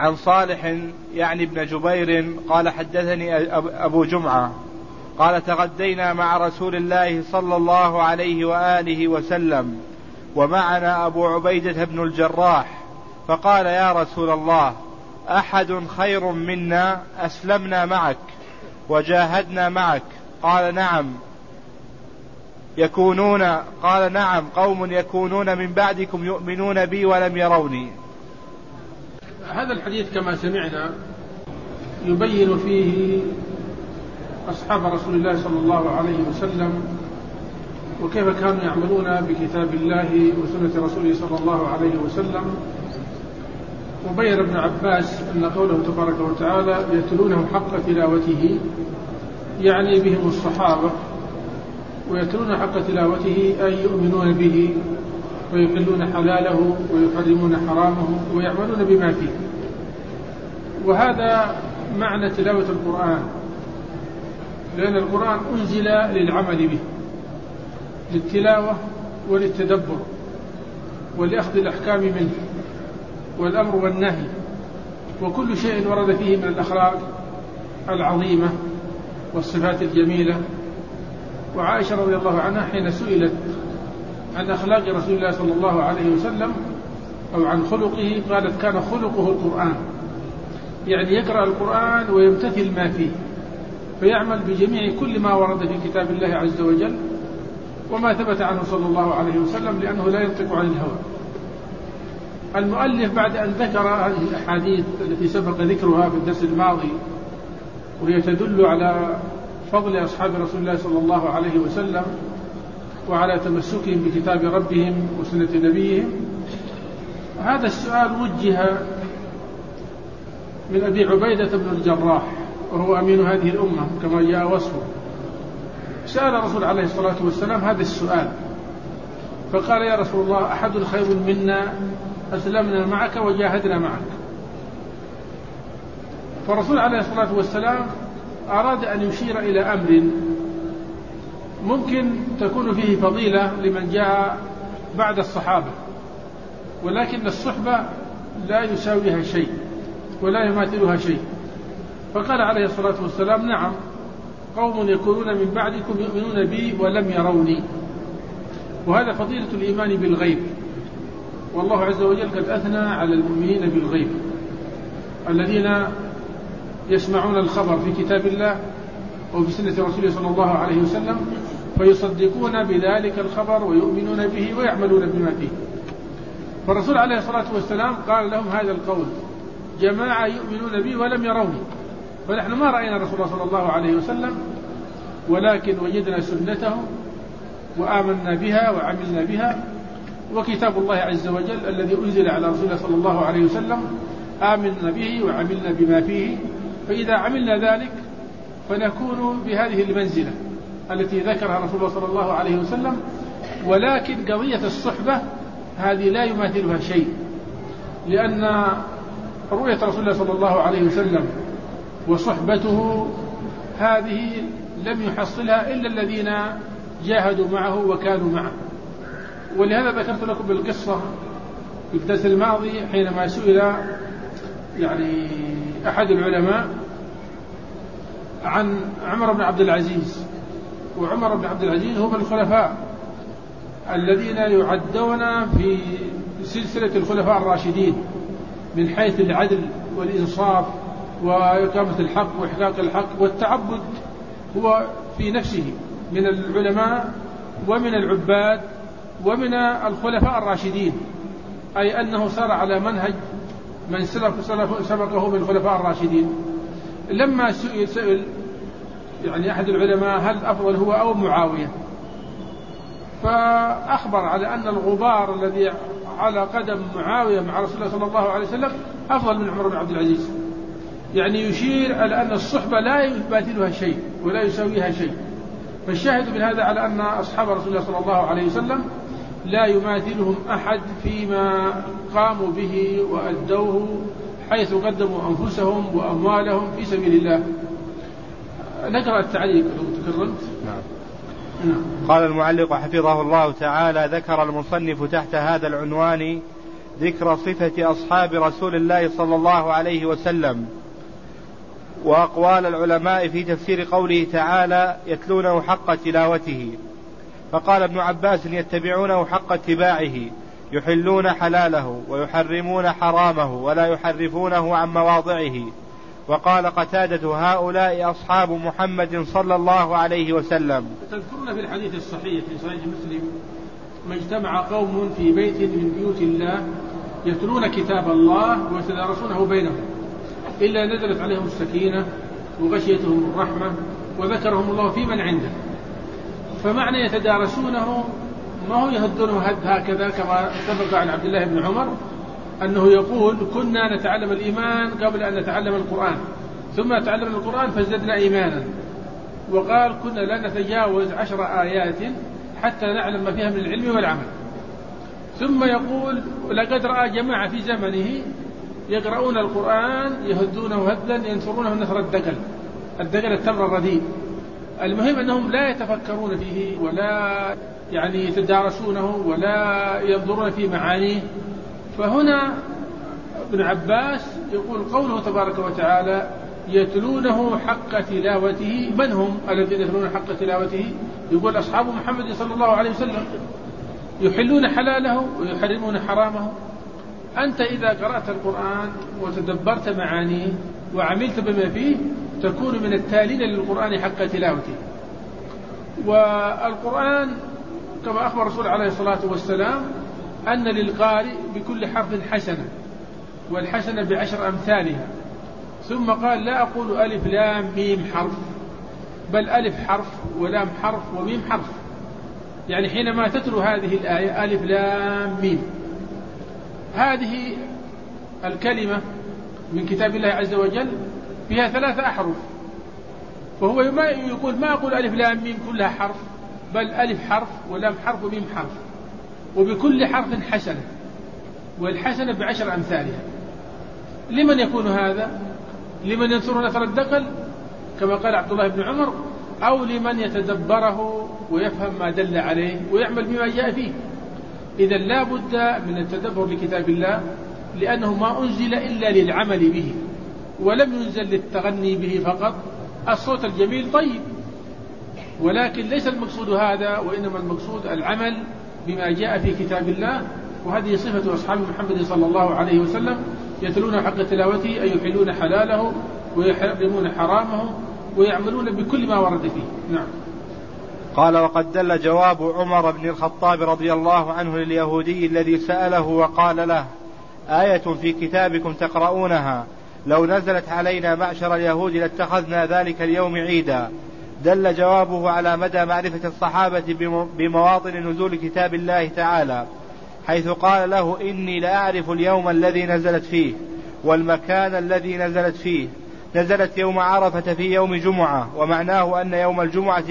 عن صالح يعني ابن جبير قال حدثني أبو جمعة قال تغدينا مع رسول الله صلى الله عليه وآله وسلم ومعنا أبو عبيدة بن الجراح فقال يا رسول الله أحد خير منا أسلمنا معك وجاهدنا معك؟ قال نعم قوم يكونون من بعدكم يؤمنون بي ولم يروني. هذا الحديث كما سمعنا يبين فيه أصحاب رسول الله صلى الله عليه وسلم وكيف كانوا يعملون بكتاب الله وسنة رسوله صلى الله عليه وسلم. وبين ابن عباس أن قوله تبارك وتعالى يتلونه حق تلاوته يعني بهم الصحابة، ويتلون حق تلاوته أي يؤمنون به ويحلون حلاله ويحرمون حرامه ويعملون بما فيه. وهذا معنى تلاوة القرآن، لأن القرآن أنزل للعمل به، للتلاوة وللتدبر ولأخذ الأحكام منه والأمر والنهي وكل شيء ورد فيه من الأخلاق العظيمة والصفات الجميلة. وعائشة رضي الله عنها حين سئلت عن أخلاق رسول الله صلى الله عليه وسلم أو عن خلقه قالت كان خلقه القرآن، يعني يقرأ القرآن ويمتثل ما فيه فيعمل بجميع كل ما ورد في كتاب الله عز وجل وما ثبت عنه صلى الله عليه وسلم، لأنه لا ينطق عن الهوى. المؤلف بعد أن ذكر هذه الأحاديث التي سبق ذكرها في الدرس الماضي وهي تدل على فضل أصحاب رسول الله صلى الله عليه وسلم وعلى تمسكهم بكتاب ربهم وسنة نبيهم، هذا السؤال وجه من أبي عبيدة بن الجراح وهو أمين هذه الأمة كما جاء وصفه. سأل الرسول عليه الصلاة والسلام هذا السؤال فقال يا رسول الله أحد خير منا أسلمنا معك وجاهدنا معك. فالرسول عليه الصلاة والسلام أراد أن يشير إلى أمر ممكن تكون فيه فضيلة لمن جاء بعد الصحابة، ولكن الصحبة لا يساويها شيء ولا يماثلها شيء. فقال عليه الصلاة والسلام نعم قوم يكونون من بعدكم يؤمنون بي ولم يروني. وهذا فضيلة الإيمان بالغيب، والله عز وجل قد أثنى على المؤمنين بالغيب الذين يسمعون الخبر في كتاب الله وفي سنة رسوله صلى الله عليه وسلم فيصدقون بذلك الخبر ويؤمنون به ويعملون بما فيه. فالرسول عليه الصلاة والسلام قال لهم هذا القول جماعة يؤمنون بي ولم يروني. فنحن ما رأينا رسول الله صلى الله عليه وسلم، ولكن وجدنا سنته وآمنا بها وعملنا بها، وكتاب الله عز وجل الذي أنزل على رسول الله صلى الله عليه وسلم آمنا به وعملنا بما فيه. فإذا عملنا ذلك فنكون بهذه المنزلة التي ذكرها رسول الله صلى الله عليه وسلم. ولكن قضية الصحبة هذه لا يماثلها شيء، لأن رؤية رسول الله صلى الله عليه وسلم وصحبته هذه لم يحصلها إلا الذين جاهدوا معه وكانوا معه. ولهذا ذكرت لكم بالقصة في الدرس الماضي حينما سئل يعني أحد العلماء عن عمر بن عبد العزيز، وعمر بن عبد العزيز هم الخلفاء الذين يعدون في سلسلة الخلفاء الراشدين من حيث العدل والإنصاف وإقامة الحق وإحقاق الحق والتعبد. هو في نفسه من العلماء ومن العباد ومن الخلفاء الراشدين، أي أنه سار على منهج من سبقه من الخلفاء الراشدين. لما سئل يعني أحد العلماء هل أفضل هو أو معاوية، فأخبر على أن الغبار الذي على قدم معاوية مع رسول الله صلى الله عليه وسلم أفضل من عمر بن عبد العزيز، يعني يشير على أن الصحبة لا يبادلها شيء ولا يساويها شيء. فالشاهد من هذا على أن أصحاب رسول الله صلى الله عليه وسلم لا يماثلهم أحد فيما قاموا به وأدوه، حيث قدموا أنفسهم وأموالهم في سبيل الله. نقرأ التعليق لو تكرمت. قال المعلق حفظه الله تعالى: ذكر المصنف تحت هذا العنوان ذكر صفة أصحاب رسول الله صلى الله عليه وسلم وأقوال العلماء في تفسير قوله تعالى يتلونه حق تلاوته. فقال ابن عباس يتبعونه حق اتباعه يحلون حلاله ويحرمون حرامه ولا يحرفونه عن مواضعه. وقال قتادة هؤلاء أصحاب محمد صلى الله عليه وسلم. تذكرون في الحديث الصحيح في صحيح مسلم ما اجتمع قوم في بيت من بيوت الله يتلون كتاب الله ويتدارسونه بينهم إلا نزلت عليهم السكينة وغشيتهم الرحمة وذكرهم الله في من عنده. فمعنى يتدارسونه ما هو يهدونه هد هكذا كما سبق عن عبد الله بن عمر أنه يقول كنا نتعلم الإيمان قبل أن نتعلم القرآن ثم تعلمنا القرآن فازددنا إيمانا. وقال كنا لا نتجاوز 10 آيات حتى نعلم ما فيها من العلم والعمل. ثم يقول لقد رأى جماعة في زمنه يقرؤون القرآن يهدونه هدا ينثرونه نثر الدقل التمر الرديء. المهم أنهم لا يتفكرون فيه ولا يعني يتدارسونه ولا ينظرون في معانيه. فهنا ابن عباس يقول قوله تبارك وتعالى يتلونه حق تلاوته. من هم الذين يتلون حق تلاوته؟ يقول أصحاب محمد صلى الله عليه وسلم يحلون حلاله ويحرمون حرامه. أنت إذا قرأت القرآن وتدبرت معانيه وعملت بما فيه تكون من التالين للقرآن حق تلاوته. والقرآن كما أخبر الرسول عليه الصلاة والسلام أن للقارئ بكل حرف حسنة والحسنة ب10 أمثالها. ثم قال لا أقول ألف لام ميم حرف بل ألف حرف ولام حرف وميم حرف. يعني حينما تتلو هذه الآية ألف لام ميم هذه الكلمة من كتاب الله عز وجل فيها 3 أحرف. فهو يقول ما أقول ألف لام ميم كلها حرف بل ألف حرف ولام حرف وميم حرف وبكل حرف حسنة والحسنة ب10 أمثالها. لمن يكون هذا؟ لمن ينثر نثر الدقل كما قال عبد الله بن عمر أو لمن يتدبره ويفهم ما دل عليه ويعمل بما جاء فيه. إذا لا بد من التدبر لكتاب الله لأنه ما أنزل إلا للعمل به ولم ينزل للتغني به فقط. الصوت الجميل طيب ولكن ليس المقصود هذا وإنما المقصود العمل بما جاء في كتاب الله. وهذه صفة أصحاب محمد صلى الله عليه وسلم يتلون حق تلاوته أي يحلون حلاله ويحرمون حرامه ويعملون بكل ما ورد فيه. نعم. قال وقد دل جواب عمر بن الخطاب رضي الله عنه لليهودي الذي سأله وقال له آية في كتابكم تقرؤونها لو نزلت علينا معشر اليهود لاتخذنا ذلك اليوم عيدا. دل جوابه على مدى معرفة الصحابة بمواطن نزول كتاب الله تعالى حيث قال له إني لأعرف اليوم الذي نزلت فيه والمكان الذي نزلت فيه. نزلت يوم عرفة في يوم جمعة ومعناه أن يوم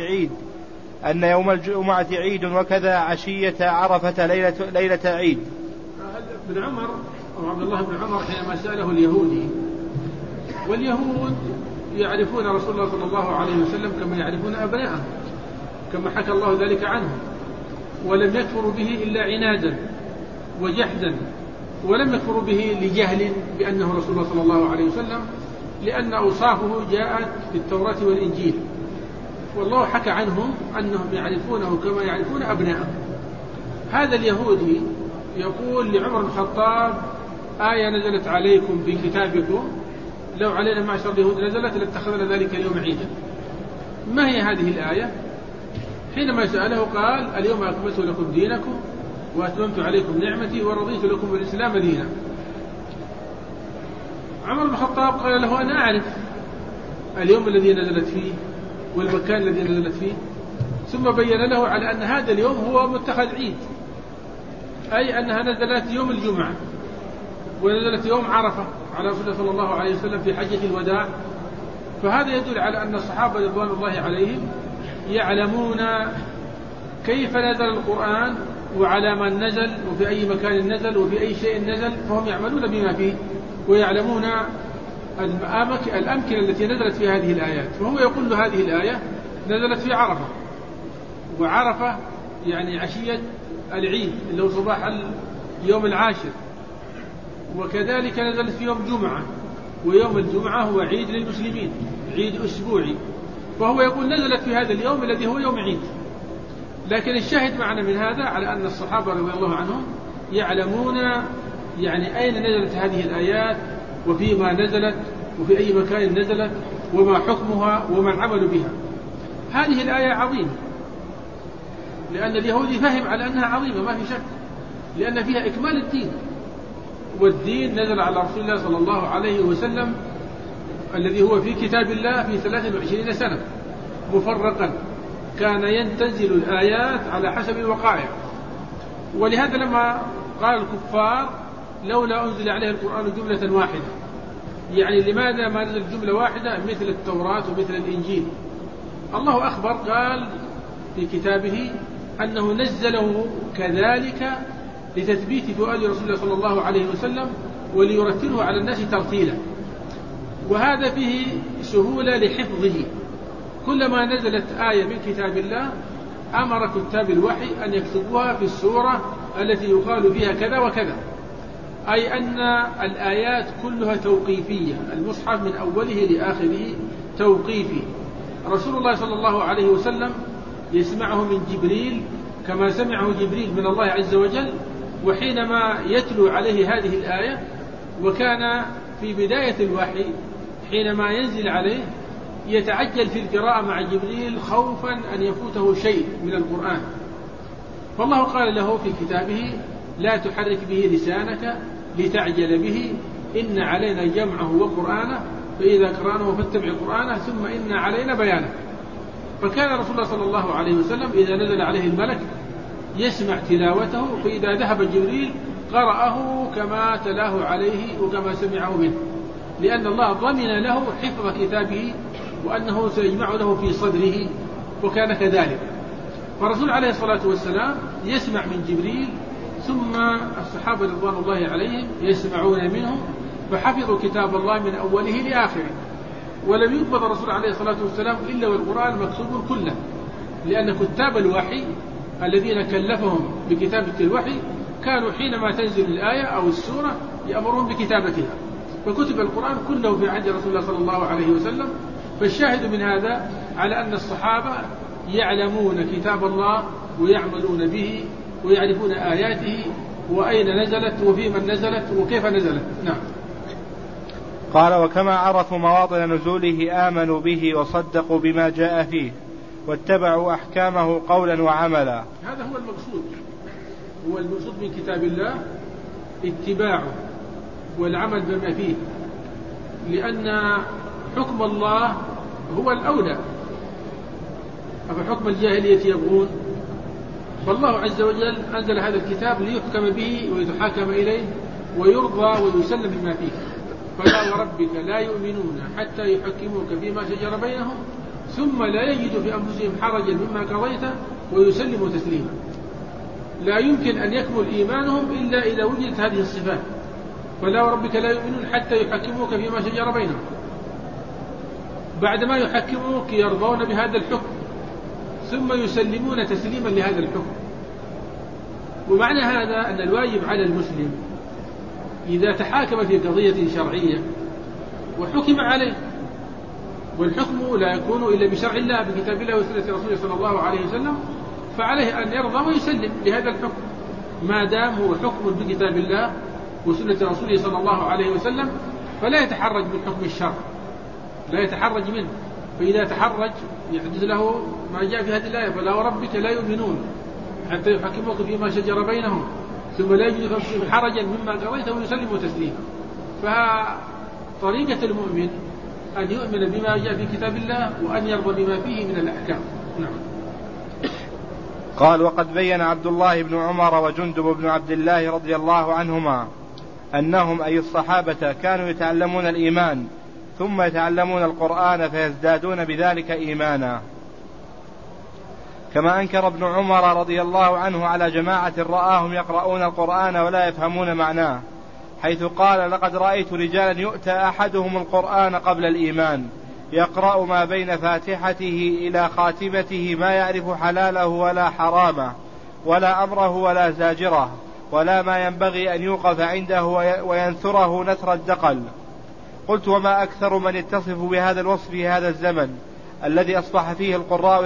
الجمعة عيد وكذا عشية عرفة ليلة عيد. ابن عمر أو عبد الله بن عمر حينما سأله اليهودي واليهود يعرفون رسول الله صلى الله عليه وسلم كما يعرفون أبناءه كما حكى الله ذلك عنه ولم يكفروا به إلا عنادا وجحدا ولم يكفروا به لجهل بأنه رسول الله صلى الله عليه وسلم لأن أوصافه جاءت في التوراة والإنجيل. والله حكى عنهم أنهم يعرفونه كما يعرفون أبناءه. هذا اليهودي يقول لعمر بن الخطاب آية نزلت عليكم في كتابكم لو علينا معشر اليهود نزلت لاتخذنا ذلك اليوم عيدا. ما هي هذه الآية؟ حينما سأله قال اليوم أكملت لكم دينكم وأتممت عليكم نعمتي ورضيت لكم الإسلام دينا. عمر بن الخطاب قال له أنا أعرف اليوم الذي نزلت فيه والمكان الذي نزلت فيه. ثم بين له على أن هذا اليوم هو متخذ عيد أي أنها نزلت يوم الجمعة ونزلت يوم عرفة على رسول الله صلى الله عليه وسلم في حجة الوداع. فهذا يدل على أن الصحابة رضوان الله عليهم يعلمون كيف نزل القرآن وعلى من نزل وفي أي مكان نزل وفي أي شيء نزل فهم يعملون بما فيه ويعلمون الأمكنة التي نزلت في هذه الآيات. فهو يقول له هذه الآية نزلت في عرفة وعرفة يعني عشية العيد اللي هو صباح اليوم العاشر وكذلك نزلت في يوم جمعة، ويوم الجمعة هو عيد للمسلمين، عيد أسبوعي، فهو يقول نزلت في هذا اليوم الذي هو يوم عيد. لكن الشاهد معنا من هذا على أن الصحابة رضي الله عنهم يعلمون يعني أين نزلت هذه الآيات وفيما نزلت وفي أي مكان نزلت وما حكمها وما العمل بها. هذه الآية عظيمة، لأن اليهودي فهم على أنها عظيمة ما في شك، لأن فيها إكمال الدين، والدين نزل على رسول الله صلى الله عليه وسلم الذي هو في كتاب الله في 23 سنة مفرقا، كان تنزل الآيات على حسب الوقائع. ولهذا لما قال الكفار لولا أنزل عليه القرآن جملة واحدة، يعني لماذا ما نزل جملة واحدة مثل التوراة ومثل الإنجيل؟ الله أخبر قال في كتابه أنه نزله كذلك لتثبيت فؤاد رسول الله صلى الله عليه وسلم وليرتله على الناس ترتيلا، وهذا فيه سهولة لحفظه. كلما نزلت آية من كتاب الله أمر كتاب الوحي أن يكتبوها في السورة التي يقال فيها كذا وكذا، أي أن الآيات كلها توقيفية، المصحف من أوله لآخره توقيفي. رسول الله صلى الله عليه وسلم يسمعه من جبريل كما سمعه جبريل من الله عز وجل، وحينما يتلو عليه هذه الآية، وكان في بداية الوحي حينما ينزل عليه يتعجل في القراءة مع جبريل خوفا أن يفوته شيء من القرآن، فالله قال له في كتابه لا تحرك به لسانك لتعجل به إن علينا جمعه وقرآنه فإذا قرأناه فاتبع قرآنه ثم إن علينا بيانه. فكان رسول الله صلى الله عليه وسلم إذا نزل عليه الملك يسمع تلاوته، فإذا ذهب جبريل قرأه كما تلاه عليه وكما سمعه منه، لأن الله ضمن له حفظ كتابه وأنه سيجمع له في صدره، وكان كذلك. فالرسول عليه الصلاة والسلام يسمع من جبريل، ثم الصحابة رضوان الله عليهم يسمعون منه، فحفظوا كتاب الله من أوله لآخره. ولم يقبض الرسول عليه الصلاة والسلام إلا والقرآن مكتوب كله، لأن كتاب الوحي الذين كلفهم بكتابة الوحي كانوا حينما تنزل الآية أو السورة يأمرون بكتابتها، فكتب القرآن كله في عهد رسول الله صلى الله عليه وسلم. فالشاهد من هذا على أن الصحابة يعلمون كتاب الله ويعملون به ويعرفون آياته وأين نزلت وفي من نزلت وكيف نزلت. نعم. قال وكما عرفوا مواطن نزوله آمنوا به وصدقوا بما جاء فيه واتبعوا أحكامه قولا وعملا. هذا هو المقصود، هو المقصود من كتاب الله اتباعه والعمل بما فيه، لأن حكم الله هو الأولى. أفحكم الجاهلية يبغون؟ فالله عز وجل أنزل هذا الكتاب ليحكم به ويتحاكم إليه ويرضى ويسلم بما فيه. فلا وربك لا يؤمنون حتى يحكموك فيما شجر بينهم ثم لا يجدوا في أنفسهم حرجا مما قضيت ويسلموا تسليما. لا يمكن أن يكمل إيمانهم إلا إذا وجدت هذه الصفات. فلا وربك لا يؤمنون حتى يحكموك فيما شجر بينهم، بعدما يحكموك يرضون بهذا الحكم ثم يسلمون تسليما لهذا الحكم. ومعنى هذا أن الواجب على المسلم إذا تحاكم في قضية شرعية وحكم عليه، والحكم لا يكون إلا بشرع الله بكتاب الله وسنة رسوله صلى الله عليه وسلم، فعليه أن يرضى ويسلم لهذا الحكم ما دام هو حكم بكتاب الله وسنة رسوله صلى الله عليه وسلم، فلا يتحرج من حكم الشرع، لا يتحرج منه. فإذا تحرج يحدث له ما جاء في هذه الآية فلا وربك لا يؤمنون حتى يحكموك فيما شجر بينهم ثم لا يجد فيهم حرجا مما قضيت ويسلموا تسليما. فطريقة المؤمن أن يؤمن بما جاء في كتاب الله وأن يرضى بما فيه من الأحكام. نعم. قال وقد بين عبد الله بن عمر وجندب بن عبد الله رضي الله عنهما أنهم أي الصحابة كانوا يتعلمون الإيمان ثم يتعلمون القرآن فيزدادون بذلك إيمانا، كما أنكر ابن عمر رضي الله عنه على جماعة رآهم يقرؤون القرآن ولا يفهمون معناه، حيث قال لقد رأيت رجالا يؤتى أحدهم القرآن قبل الإيمان يقرأ ما بين فاتحته إلى خاتمته ما يعرف حلاله ولا حرامه ولا أمره ولا زاجره ولا ما ينبغي أن يوقف عنده وينثره نثر الدقل. قلت: وما أكثر من يتصف بهذا الوصف في هذا الزمن الذي أصبح فيه القراء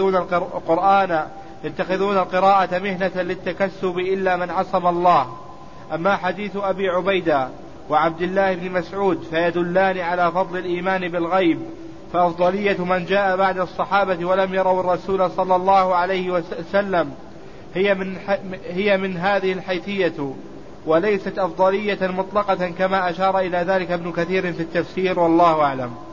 يتخذون القراءة مهنة للتكسب إلا من عصم الله. أما حديث أبي عبيدة وعبد الله بن مسعود فيدلان على فضل الإيمان بالغيب، فأفضلية من جاء بعد الصحابة ولم يروا الرسول صلى الله عليه وسلم هي من هذه الحيثية، وليست أفضلية مطلقة كما أشار إلى ذلك ابن كثير في التفسير، والله أعلم.